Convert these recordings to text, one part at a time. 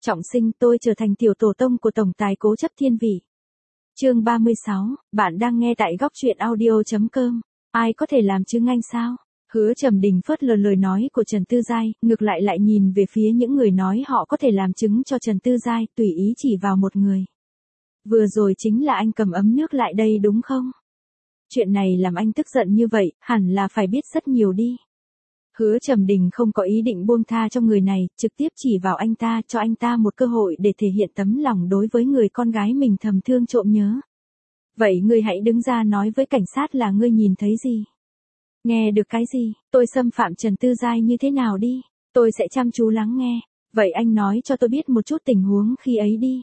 Trọng sinh, tôi trở thành tiểu tổ tông của tổng tài cố chấp thiên vị. Chương 36, bạn đang nghe tại góc truyện audio.com. Ai có thể làm chứng anh sao? Hứa Trầm Đình phớt lờ lời nói của Trần Tư Giai, ngược lại nhìn về phía những người nói họ có thể làm chứng cho Trần Tư Giai, tùy ý chỉ vào một người. Vừa rồi chính là anh cầm ấm nước lại đây đúng không? Chuyện này làm anh tức giận như vậy, hẳn là phải biết rất nhiều đi. Hứa Trầm Đình không có ý định buông tha cho người này, trực tiếp chỉ vào anh ta, cho anh ta một cơ hội để thể hiện tấm lòng đối với người con gái mình thầm thương trộm nhớ. Vậy ngươi hãy đứng ra nói với cảnh sát là ngươi nhìn thấy gì? Nghe được cái gì? Tôi xâm phạm Trần Tư Giai như thế nào đi? Tôi sẽ chăm chú lắng nghe. Vậy anh nói cho tôi biết một chút tình huống khi ấy đi.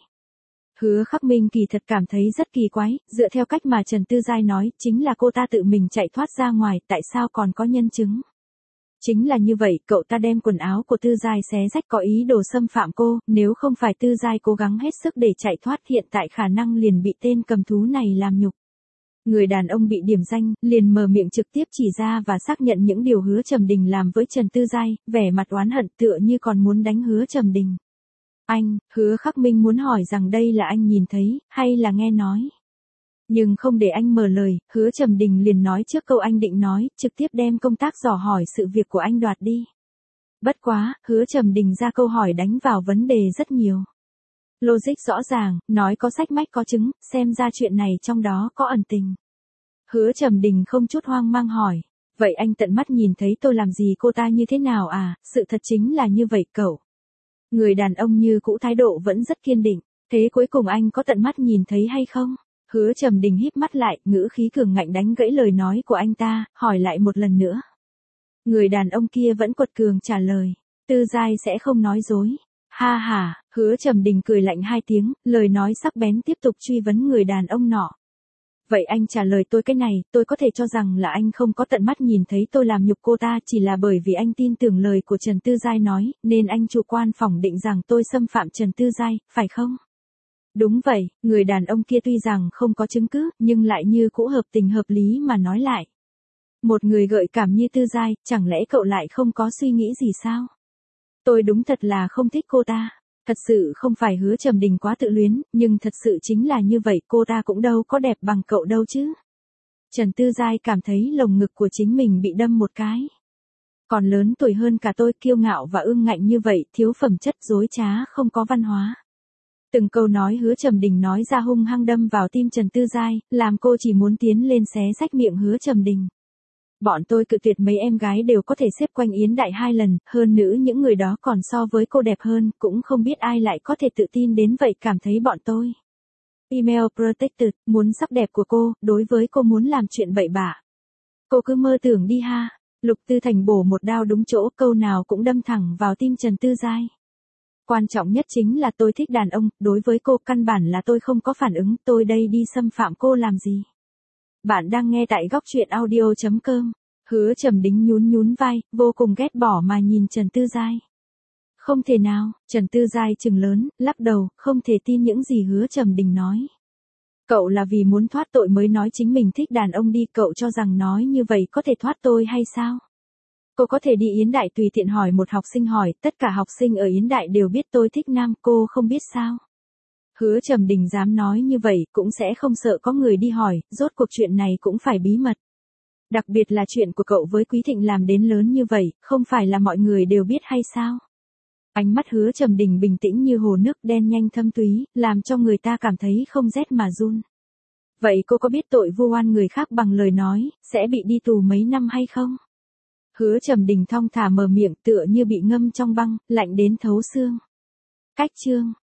Hứa Khắc Minh kỳ thật cảm thấy rất kỳ quái, dựa theo cách mà Trần Tư Giai nói, chính là cô ta tự mình chạy thoát ra ngoài, tại sao còn có nhân chứng? Chính là như vậy, cậu ta đem quần áo của Tư Giai xé rách có ý đồ xâm phạm cô, nếu không phải Tư Giai cố gắng hết sức để chạy thoát hiện tại khả năng liền bị tên cầm thú này làm nhục. Người đàn ông bị điểm danh, liền mở miệng trực tiếp chỉ ra và xác nhận những điều Hứa Trầm Đình làm với Trần Tư Giai, vẻ mặt oán hận tựa như còn muốn đánh Hứa Trầm Đình. Anh, Hứa Khắc Minh muốn hỏi rằng đây là anh nhìn thấy, hay là nghe nói. Nhưng không để anh mở lời, Hứa Trầm Đình liền nói trước câu anh định nói, trực tiếp đem công tác dò hỏi sự việc của anh đoạt đi. Bất quá, Hứa Trầm Đình ra câu hỏi đánh vào vấn đề rất nhiều. Logic rõ ràng, nói có sách mách có chứng, xem ra chuyện này trong đó có ẩn tình. Hứa Trầm Đình không chút hoang mang hỏi, vậy anh tận mắt nhìn thấy tôi làm gì cô ta như thế nào à, sự thật chính là như vậy cậu. Người đàn ông như cũ thái độ vẫn rất kiên định, thế cuối cùng anh có tận mắt nhìn thấy hay không? Hứa Trầm Đình híp mắt lại, ngữ khí cường ngạnh đánh gãy lời nói của anh ta, hỏi lại một lần nữa. Người đàn ông kia vẫn quật cường trả lời, Tư Giai sẽ không nói dối. Ha ha, Hứa Trầm Đình cười lạnh hai tiếng, lời nói sắc bén tiếp tục truy vấn người đàn ông nọ. Vậy anh trả lời tôi cái này, tôi có thể cho rằng là anh không có tận mắt nhìn thấy tôi làm nhục cô ta chỉ là bởi vì anh tin tưởng lời của Trần Tư Giai nói, nên anh chủ quan phỏng định rằng tôi xâm phạm Trần Tư Giai, phải không? Đúng vậy, người đàn ông kia tuy rằng không có chứng cứ, nhưng lại như cũ hợp tình hợp lý mà nói lại. Một người gợi cảm như Tư Giai, chẳng lẽ cậu lại không có suy nghĩ gì sao? Tôi đúng thật là không thích cô ta. Thật sự không phải Hứa Trầm Đình quá tự luyến, nhưng thật sự chính là như vậy, cô ta cũng đâu có đẹp bằng cậu đâu chứ. Trần Tư Giai cảm thấy lồng ngực của chính mình bị đâm một cái. Còn lớn tuổi hơn cả tôi, kiêu ngạo và ương ngạnh như vậy, thiếu phẩm chất, dối trá, không có văn hóa. Từng câu nói Hứa Trầm Đình nói ra hung hăng đâm vào tim Trần Tư Giai, làm cô chỉ muốn tiến lên xé rách miệng Hứa Trầm Đình. Bọn tôi cự tuyệt mấy em gái đều có thể xếp quanh Yến Đại 2 lần, hơn nữa những người đó còn so với cô đẹp hơn, cũng không biết ai lại có thể tự tin đến vậy cảm thấy bọn tôi. Female protected, muốn sắc đẹp của cô, đối với cô muốn làm chuyện bậy bạ. Cô cứ mơ tưởng đi ha. Lục Tư Thành bổ một đao đúng chỗ, câu nào cũng đâm thẳng vào tim Trần Tư Giai. Quan trọng nhất chính là tôi thích đàn ông, đối với cô căn bản là tôi không có phản ứng, tôi đây đi xâm phạm cô làm gì. Bạn đang nghe tại góc truyện audio.com. Hứa Trầm Đình nhún vai, vô cùng ghét bỏ mà nhìn Trần Tư Giai. Không thể nào, Trần Tư Giai trừng lớn, lắc đầu, không thể tin những gì Hứa Trầm Đình nói. Cậu là vì muốn thoát tội mới nói chính mình thích đàn ông đi, cậu cho rằng nói như vậy có thể thoát tôi hay sao? Cô có thể đi Yến Đại tùy tiện hỏi một học sinh hỏi, tất cả học sinh ở Yến Đại đều biết tôi thích nam, cô không biết sao? Hứa Trầm Đình dám nói như vậy, cũng sẽ không sợ có người đi hỏi, rốt cuộc chuyện này cũng phải bí mật. Đặc biệt là chuyện của cậu với Quý Thịnh làm đến lớn như vậy, không phải là mọi người đều biết hay sao? Ánh mắt Hứa Trầm Đình bình tĩnh như hồ nước đen nhanh thâm túy, làm cho người ta cảm thấy không rét mà run. Vậy cô có biết tội vu oan người khác bằng lời nói, sẽ bị đi tù mấy năm hay không? Hứa Trầm Đình thong thả mở miệng tựa như bị ngâm trong băng, lạnh đến thấu xương. Cách chương.